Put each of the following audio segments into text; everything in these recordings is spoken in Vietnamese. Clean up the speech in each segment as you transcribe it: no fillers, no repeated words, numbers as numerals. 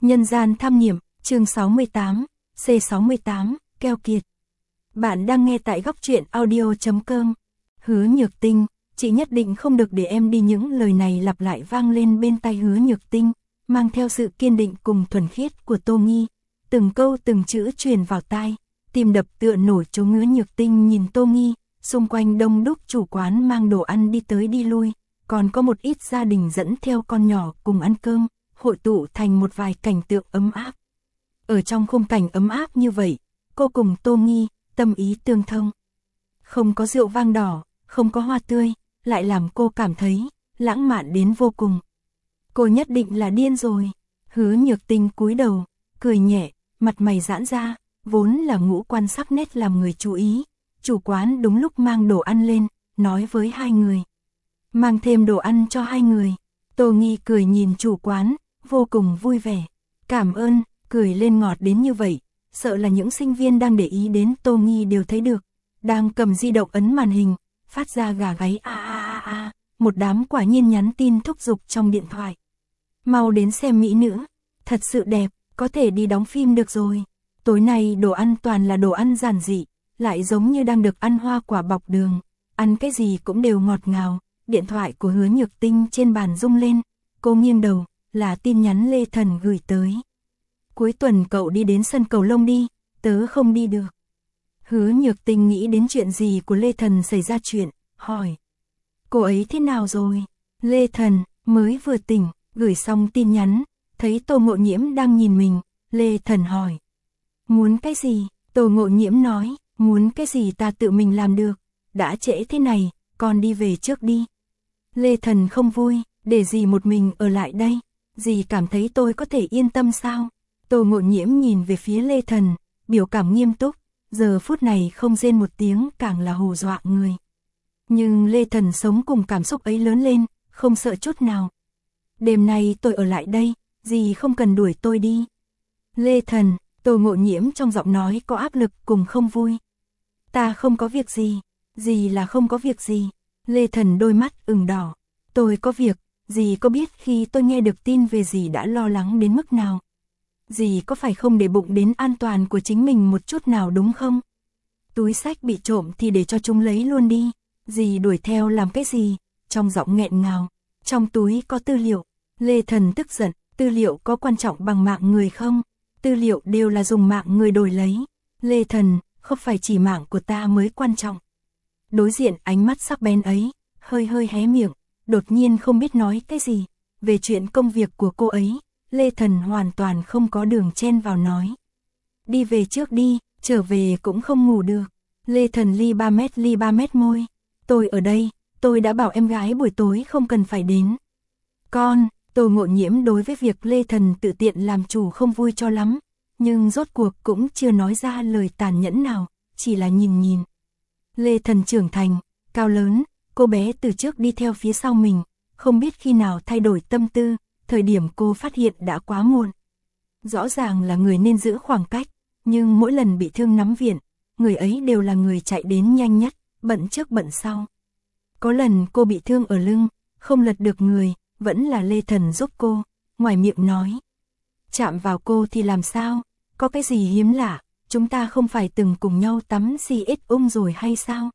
Nhân gian tham nghiệm, chương 68, C68, keo kiệt. Bạn đang nghe tại góc truyện audio.com. Hứa Nhược Tinh, chị nhất định không được để em đi. Những lời này lặp lại vang lên bên tai Hứa Nhược Tinh, mang theo sự kiên định cùng thuần khiết của Tô Nghi. Từng câu từng chữ truyền vào tai, tim đập tựa nổi trống. Hứa Nhược Tinh nhìn Tô Nghi, xung quanh đông đúc chủ quán mang đồ ăn đi tới đi lui, còn có một ít gia đình dẫn theo con nhỏ cùng ăn cơm, hội tụ thành một vài cảnh tượng ấm áp. Ở trong khung cảnh ấm áp như vậy, cô cùng Tô Nghi, tâm ý tương thông. Không có rượu vang đỏ, không có hoa tươi, lại làm cô cảm thấy lãng mạn đến vô cùng. Cô nhất định là điên rồi. Hứa Nhược Tinh cúi đầu, cười nhẹ, mặt mày giãn ra, vốn là ngũ quan sắc nét làm người chú ý. Chủ quán đúng lúc mang đồ ăn lên, nói với hai người: mang thêm đồ ăn cho hai người. Tô Nghi cười nhìn chủ quán, vô cùng vui vẻ. Cảm ơn, cười lên ngọt đến như vậy, sợ là những sinh viên đang để ý đến Tô Nghi đều thấy được. Đang cầm di động ấn màn hình, phát ra gà gáy một đám quả nhiên nhắn tin thúc giục trong điện thoại. Mau đến xem mỹ nữ, thật sự đẹp, có thể đi đóng phim được rồi. Tối nay đồ ăn toàn là đồ ăn giản dị, lại giống như đang được ăn hoa quả bọc đường, ăn cái gì cũng đều ngọt ngào. Điện thoại của Hứa Nhược Tinh trên bàn rung lên, cô nghiêng đầu, là tin nhắn Lê Thần gửi tới. Cuối tuần cậu đi đến sân cầu lông đi, tớ không đi được. Hứa Nhược Tinh nghĩ đến chuyện gì của Lê Thần xảy ra chuyện, hỏi: cô ấy thế nào rồi? Lê Thần mới vừa tỉnh, gửi xong tin nhắn, thấy Tô Ngộ Nhiễm đang nhìn mình. Lê Thần hỏi: muốn cái gì? Tô Ngộ Nhiễm nói: muốn cái gì ta tự mình làm được, đã trễ thế này, con đi về trước đi. Lê Thần không vui: để dì một mình ở lại đây, dì cảm thấy tôi có thể yên tâm sao? Tô Ngộ Nhiễm nhìn về phía Lê Thần, biểu cảm nghiêm túc, giờ phút này không rên một tiếng càng là hù dọa người. Nhưng Lê Thần sống cùng cảm xúc ấy lớn lên, không sợ chút nào. Đêm nay tôi ở lại đây, dì không cần đuổi tôi đi. Lê Thần, Tô Ngộ Nhiễm trong giọng nói có áp lực cùng không vui. Ta không có việc gì, dì là không có việc gì. Lê Thần đôi mắt ửng đỏ. Tôi có việc, dì có biết khi tôi nghe được tin về dì đã lo lắng đến mức nào? Dì có phải không để bụng đến an toàn của chính mình một chút nào đúng không? Túi xách bị trộm thì để cho chúng lấy luôn đi. Dì đuổi theo làm cái gì? Trong giọng nghẹn ngào. Trong túi có tư liệu. Lê Thần tức giận. Tư liệu có quan trọng bằng mạng người không? Tư liệu đều là dùng mạng người đổi lấy. Lê Thần, không phải chỉ mạng của ta mới quan trọng. Đối diện ánh mắt sắc bén ấy, hơi hé miệng, đột nhiên không biết nói cái gì. Về chuyện công việc của cô ấy, Lê Thần hoàn toàn không có đường chen vào nói. Đi về trước đi, trở về cũng không ngủ được. Lê Thần ly 3 mét môi. Tôi ở đây, tôi đã bảo em gái buổi tối không cần phải đến. Con, Tô Ngộ Nhiễm đối với việc Lê Thần tự tiện làm chủ không vui cho lắm, nhưng rốt cuộc cũng chưa nói ra lời tàn nhẫn nào, chỉ là nhìn. Lê Thần trưởng thành, cao lớn, cô bé từ trước đi theo phía sau mình, không biết khi nào thay đổi tâm tư, thời điểm cô phát hiện đã quá muộn. Rõ ràng là người nên giữ khoảng cách, nhưng mỗi lần bị thương nắm viện, người ấy đều là người chạy đến nhanh nhất, bận trước bận sau. Có lần cô bị thương ở lưng, không lật được người, vẫn là Lê Thần giúp cô, ngoài miệng nói. Chạm vào cô thì làm sao, có cái gì hiếm lạ, chúng ta không phải từng cùng nhau tắm CX rồi hay sao?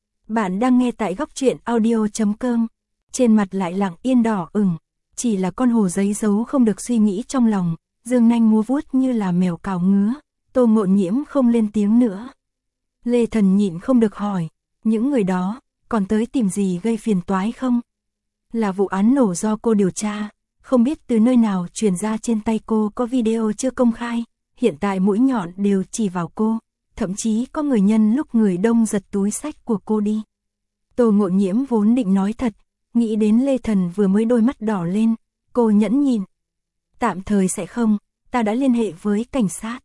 Bạn đang nghe tại góc truyện audio.com, trên mặt lại lặng yên đỏ ửng, chỉ là con hồ giấy giấu không được suy nghĩ trong lòng, dương nanh múa vuốt như là mèo cào ngứa. Tô Ngộ Nhiễm không lên tiếng nữa. Lê Thần nhịn không được hỏi, những người đó, còn tới tìm gì gây phiền toái không? Là vụ án nổ do cô điều tra, không biết từ nơi nào truyền ra trên tay cô có video chưa công khai, hiện tại mũi nhọn đều chỉ vào cô, thậm chí có người nhân lúc người đông giật túi xách của cô đi. Tô Ngộ Nhiễm vốn định nói thật, nghĩ đến Lê Thần vừa mới đôi mắt đỏ lên, cô nhẫn nhịn. Tạm thời sẽ không, ta đã liên hệ với cảnh sát.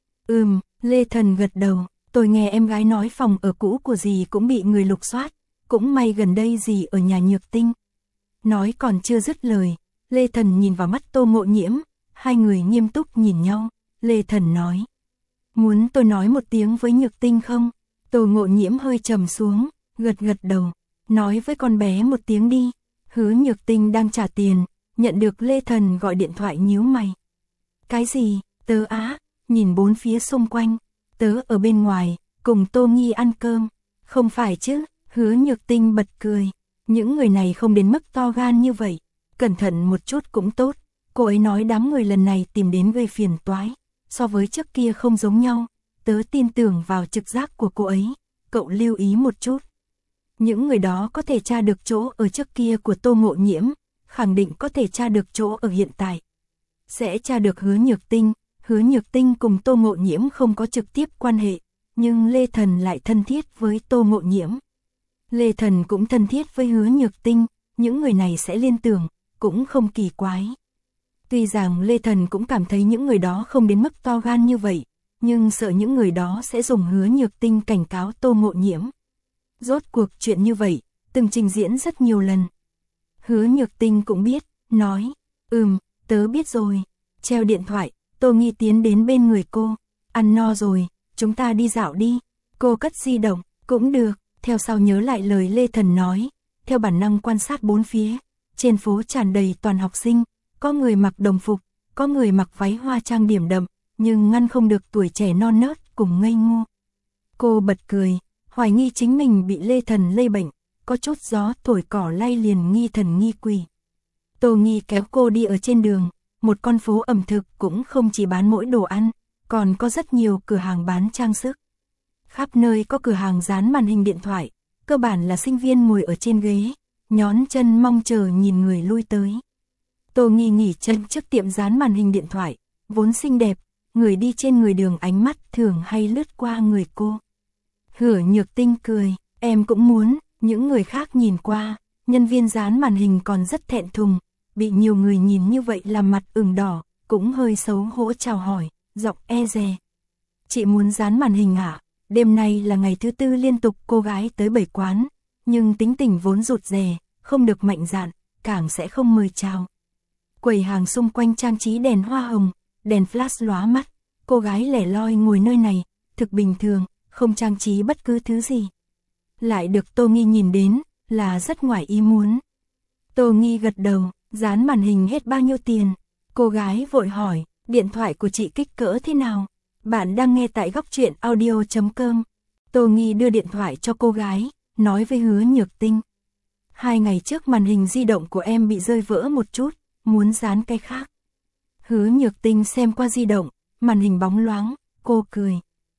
Lê Thần gật đầu, tôi nghe em gái nói phòng ở cũ của dì cũng bị người lục soát, cũng may gần đây dì ở nhà Nhược Tinh. Nói còn chưa dứt lời, Lê Thần nhìn vào mắt Tô Ngộ Nhiễm, hai người nghiêm túc nhìn nhau. Lê Thần nói: muốn tôi nói một tiếng với Nhược Tinh không? Tô Ngộ Nhiễm hơi trầm xuống, gật đầu, nói với con bé một tiếng đi. Hứa Nhược Tinh đang trả tiền, nhận được Lê Thần gọi điện thoại nhíu mày. Cái gì? Tớ á, nhìn bốn phía xung quanh, tớ ở bên ngoài, cùng Tô Nghi ăn cơm. Không phải chứ, Hứa Nhược Tinh bật cười. Những người này không đến mức to gan như vậy, cẩn thận một chút cũng tốt. Cô ấy nói đám người lần này tìm đến gây phiền toái, so với trước kia không giống nhau, tớ tin tưởng vào trực giác của cô ấy, cậu lưu ý một chút. Những người đó có thể tra được chỗ ở trước kia của Tô Ngộ Nhiễm, khẳng định có thể tra được chỗ ở hiện tại. Sẽ tra được Hứa Nhược Tinh cùng Tô Ngộ Nhiễm không có trực tiếp quan hệ, nhưng Lê Thần lại thân thiết với Tô Ngộ Nhiễm. Lê Thần cũng thân thiết với Hứa Nhược Tinh, những người này sẽ liên tưởng, cũng không kỳ quái. Tuy rằng Lê Thần cũng cảm thấy những người đó không đến mức to gan như vậy, nhưng sợ những người đó sẽ dùng Hứa Nhược Tinh cảnh cáo Tô Ngộ Nhiễm. Rốt cuộc chuyện như vậy, từng trình diễn rất nhiều lần. Hứa Nhược Tinh cũng biết, nói, tớ biết rồi. Treo điện thoại, Tô Nghi tiến đến bên người cô, ăn no rồi, chúng ta đi dạo đi. Cô cất di động, cũng được, theo sau nhớ lại lời Lê Thần nói, theo bản năng quan sát bốn phía, trên phố tràn đầy toàn học sinh, có người mặc đồng phục, có người mặc váy hoa trang điểm đậm, nhưng ngăn không được tuổi trẻ non nớt cùng ngây ngô. Cô bật cười, hoài nghi chính mình bị Lê Thần lây bệnh, có chút gió thổi cỏ lay liền nghi thần nghi quỷ. Tô Nghi kéo cô đi ở trên đường, một con phố ẩm thực cũng không chỉ bán mỗi đồ ăn, còn có rất nhiều cửa hàng bán trang sức. Khắp nơi có cửa hàng dán màn hình điện thoại, cơ bản là sinh viên ngồi ở trên ghế, nhón chân mong chờ nhìn người lui tới. Tô Nghi nghỉ chân trước tiệm dán màn hình điện thoại, vốn xinh đẹp, người đi trên người đường ánh mắt thường hay lướt qua người cô. Hứa Nhược Tinh cười, em cũng muốn, những người khác nhìn qua, nhân viên dán màn hình còn rất thẹn thùng, bị nhiều người nhìn như vậy làm mặt ửng đỏ, cũng hơi xấu hổ chào hỏi, giọng e dè. Chị muốn dán màn hình hả? Đêm nay là ngày thứ tư liên tục cô gái tới 7 quán, nhưng tính tình vốn rụt rè, không được mạnh dạn, càng sẽ không mời chào. Quầy hàng xung quanh trang trí đèn hoa hồng, đèn flash lóa mắt, cô gái lẻ loi ngồi nơi này, thực bình thường, không trang trí bất cứ thứ gì. Lại được Tô Nghi nhìn đến, là rất ngoài ý muốn. Tô Nghi gật đầu, dán màn hình hết bao nhiêu tiền? Cô gái vội hỏi, điện thoại của chị kích cỡ thế nào? Bạn đang nghe tại góc truyện audio.com. Tô Nghi đưa điện thoại cho cô gái, nói với Hứa Nhược Tinh. 2 ngày trước màn hình di động của em bị rơi vỡ một chút, muốn dán cái khác. Hứa Nhược Tinh xem qua di động, màn hình bóng loáng, cô cười.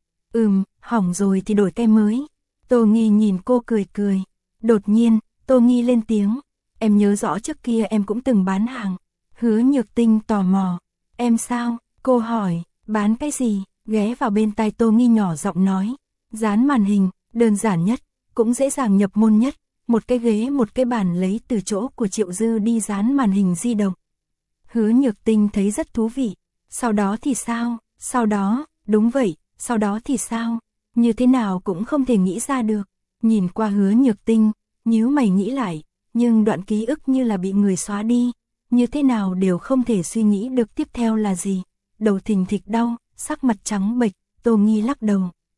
Hỏng rồi thì đổi cái mới. Tô Nghi nhìn cô cười cười. Đột nhiên, Tô Nghi lên tiếng. Em nhớ rõ trước kia em cũng từng bán hàng. Hứa Nhược Tinh tò mò. Em sao? Cô hỏi, bán cái gì? Ghé vào bên tai Tô Nghi nhỏ giọng nói. Dán màn hình, đơn giản nhất, cũng dễ dàng nhập môn nhất. Một cái ghế một cái bàn lấy từ chỗ của Triệu Dư đi dán màn hình di động. Hứa Nhược Tinh thấy rất thú vị. Sau đó thì sao? Sau đó, đúng vậy, sau đó thì sao? Như thế nào cũng không thể nghĩ ra được. Nhìn qua Hứa Nhược Tinh, nhíu mày nghĩ lại, nhưng đoạn ký ức như là bị người xóa đi. Như thế nào đều không thể suy nghĩ được tiếp theo là gì. Đầu thình thịch đau, sắc mặt trắng bệch, Tô Nghi lắc đầu.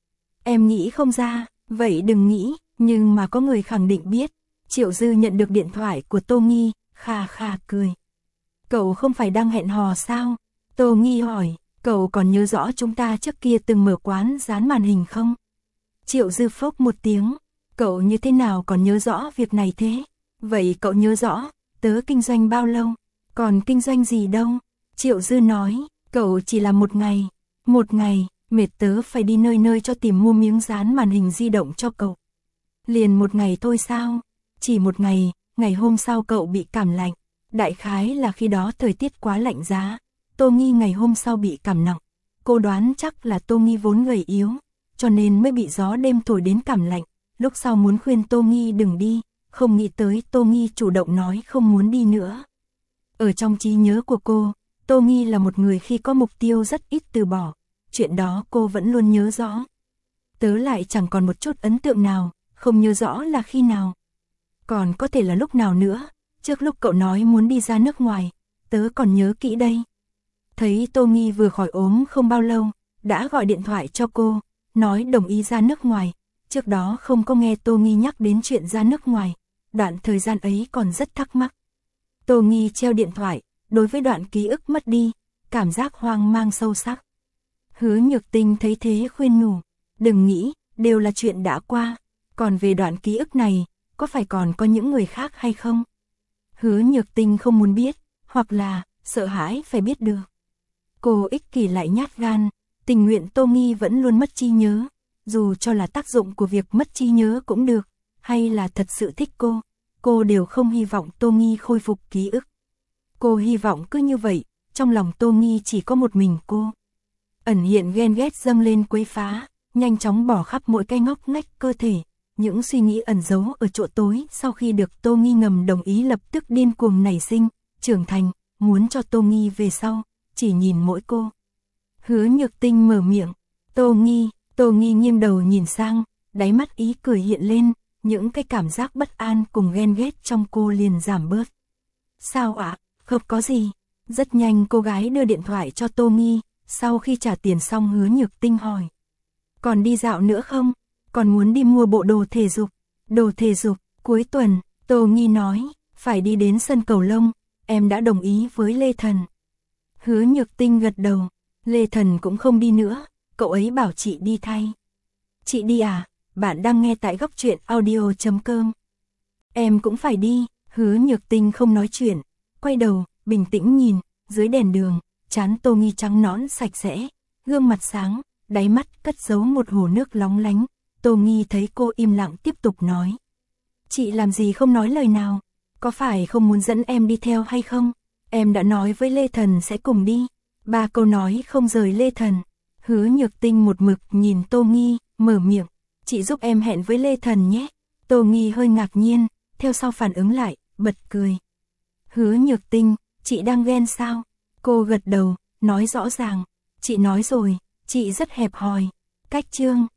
Em nghĩ không ra, vậy đừng nghĩ, nhưng mà có người khẳng định biết. Triệu Dư nhận được điện thoại của Tô Nghi, khà khà cười. Cậu không phải đang hẹn hò sao? Tô Nghi hỏi, cậu còn nhớ rõ chúng ta trước kia từng mở quán dán màn hình không? Triệu Dư phốc một tiếng, cậu như thế nào còn nhớ rõ việc này thế? Vậy cậu nhớ rõ, tớ kinh doanh bao lâu? Còn kinh doanh gì đâu? Triệu Dư nói, cậu chỉ là một ngày, mệt tớ phải đi nơi nơi cho tìm mua miếng dán màn hình di động cho cậu. Liền một ngày thôi sao? Chỉ một ngày, ngày hôm sau cậu bị cảm lạnh. Đại khái là khi đó thời tiết quá lạnh giá. Tô Nghi ngày hôm sau bị cảm nặng. Cô đoán chắc là Tô Nghi vốn gầy yếu, cho nên mới bị gió đêm thổi đến cảm lạnh. Lúc sau muốn khuyên Tô Nghi đừng đi, không nghĩ tới Tô Nghi chủ động nói không muốn đi nữa. Ở trong trí nhớ của cô, Tô Nghi là một người khi có mục tiêu rất ít từ bỏ. Chuyện đó cô vẫn luôn nhớ rõ. Tớ lại chẳng còn một chút ấn tượng nào, không nhớ rõ là khi nào. Còn có thể là lúc nào nữa, trước lúc cậu nói muốn đi ra nước ngoài, tớ còn nhớ kỹ đây. Thấy Tô Nghi vừa khỏi ốm không bao lâu, đã gọi điện thoại cho cô, nói đồng ý ra nước ngoài. Trước đó không có nghe Tô Nghi nhắc đến chuyện ra nước ngoài, đoạn thời gian ấy còn rất thắc mắc. Tô Nghi treo điện thoại, đối với đoạn ký ức mất đi, cảm giác hoang mang sâu sắc. Hứa Nhược Tinh thấy thế khuyên nhủ, đừng nghĩ, đều là chuyện đã qua, còn về đoạn ký ức này, có phải còn có những người khác hay không? Hứa Nhược Tinh không muốn biết, hoặc là, sợ hãi phải biết được. Cô ích kỷ lại nhát gan, tình nguyện Tô Nghi vẫn luôn mất trí nhớ, dù cho là tác dụng của việc mất trí nhớ cũng được, hay là thật sự thích cô đều không hy vọng Tô Nghi khôi phục ký ức. Cô hy vọng cứ như vậy, trong lòng Tô Nghi chỉ có một mình cô. Ẩn hiện ghen ghét dâng lên quấy phá, nhanh chóng bỏ khắp mỗi cái ngóc ngách cơ thể. Những suy nghĩ ẩn giấu ở chỗ tối sau khi được Tô Nghi ngầm đồng ý lập tức điên cuồng nảy sinh, trưởng thành, muốn cho Tô Nghi về sau, chỉ nhìn mỗi cô. Hứa Nhược Tinh mở miệng, Tô Nghi nghiêng đầu nhìn sang, đáy mắt ý cười hiện lên, những cái cảm giác bất an cùng ghen ghét trong cô liền giảm bớt. Sao ạ? Không có gì. Rất nhanh cô gái đưa điện thoại cho Tô Nghi, sau khi trả tiền xong Hứa Nhược Tinh hỏi. Còn đi dạo nữa không? Còn muốn đi mua bộ đồ thể dục. Đồ thể dục, cuối tuần, Tô Nghi nói, phải đi đến sân cầu lông, em đã đồng ý với Lê Thần. Hứa Nhược Tinh gật đầu, Lê Thần cũng không đi nữa, cậu ấy bảo chị đi thay. Chị đi à? Bạn đang nghe tại Góc Truyện Audio.com. Em cũng phải đi, Hứa Nhược Tinh không nói chuyện, quay đầu, bình tĩnh nhìn, dưới đèn đường, trán Tô Nghi trắng nõn sạch sẽ, gương mặt sáng, đáy mắt cất giấu một hồ nước lóng lánh. Tô Nghi thấy cô im lặng tiếp tục nói. Chị làm gì không nói lời nào, có phải không muốn dẫn em đi theo hay không? Em đã nói với Lê Thần sẽ cùng đi. 3 câu nói không rời Lê Thần. Hứa Nhược Tinh một mực nhìn Tô Nghi, mở miệng. Chị giúp em hẹn với Lê Thần nhé. Tô Nghi hơi ngạc nhiên, theo sau phản ứng lại, bật cười. Hứa Nhược Tinh, chị đang ghen sao? Cô gật đầu, nói rõ ràng. Chị nói rồi, chị rất hẹp hòi. Cách chương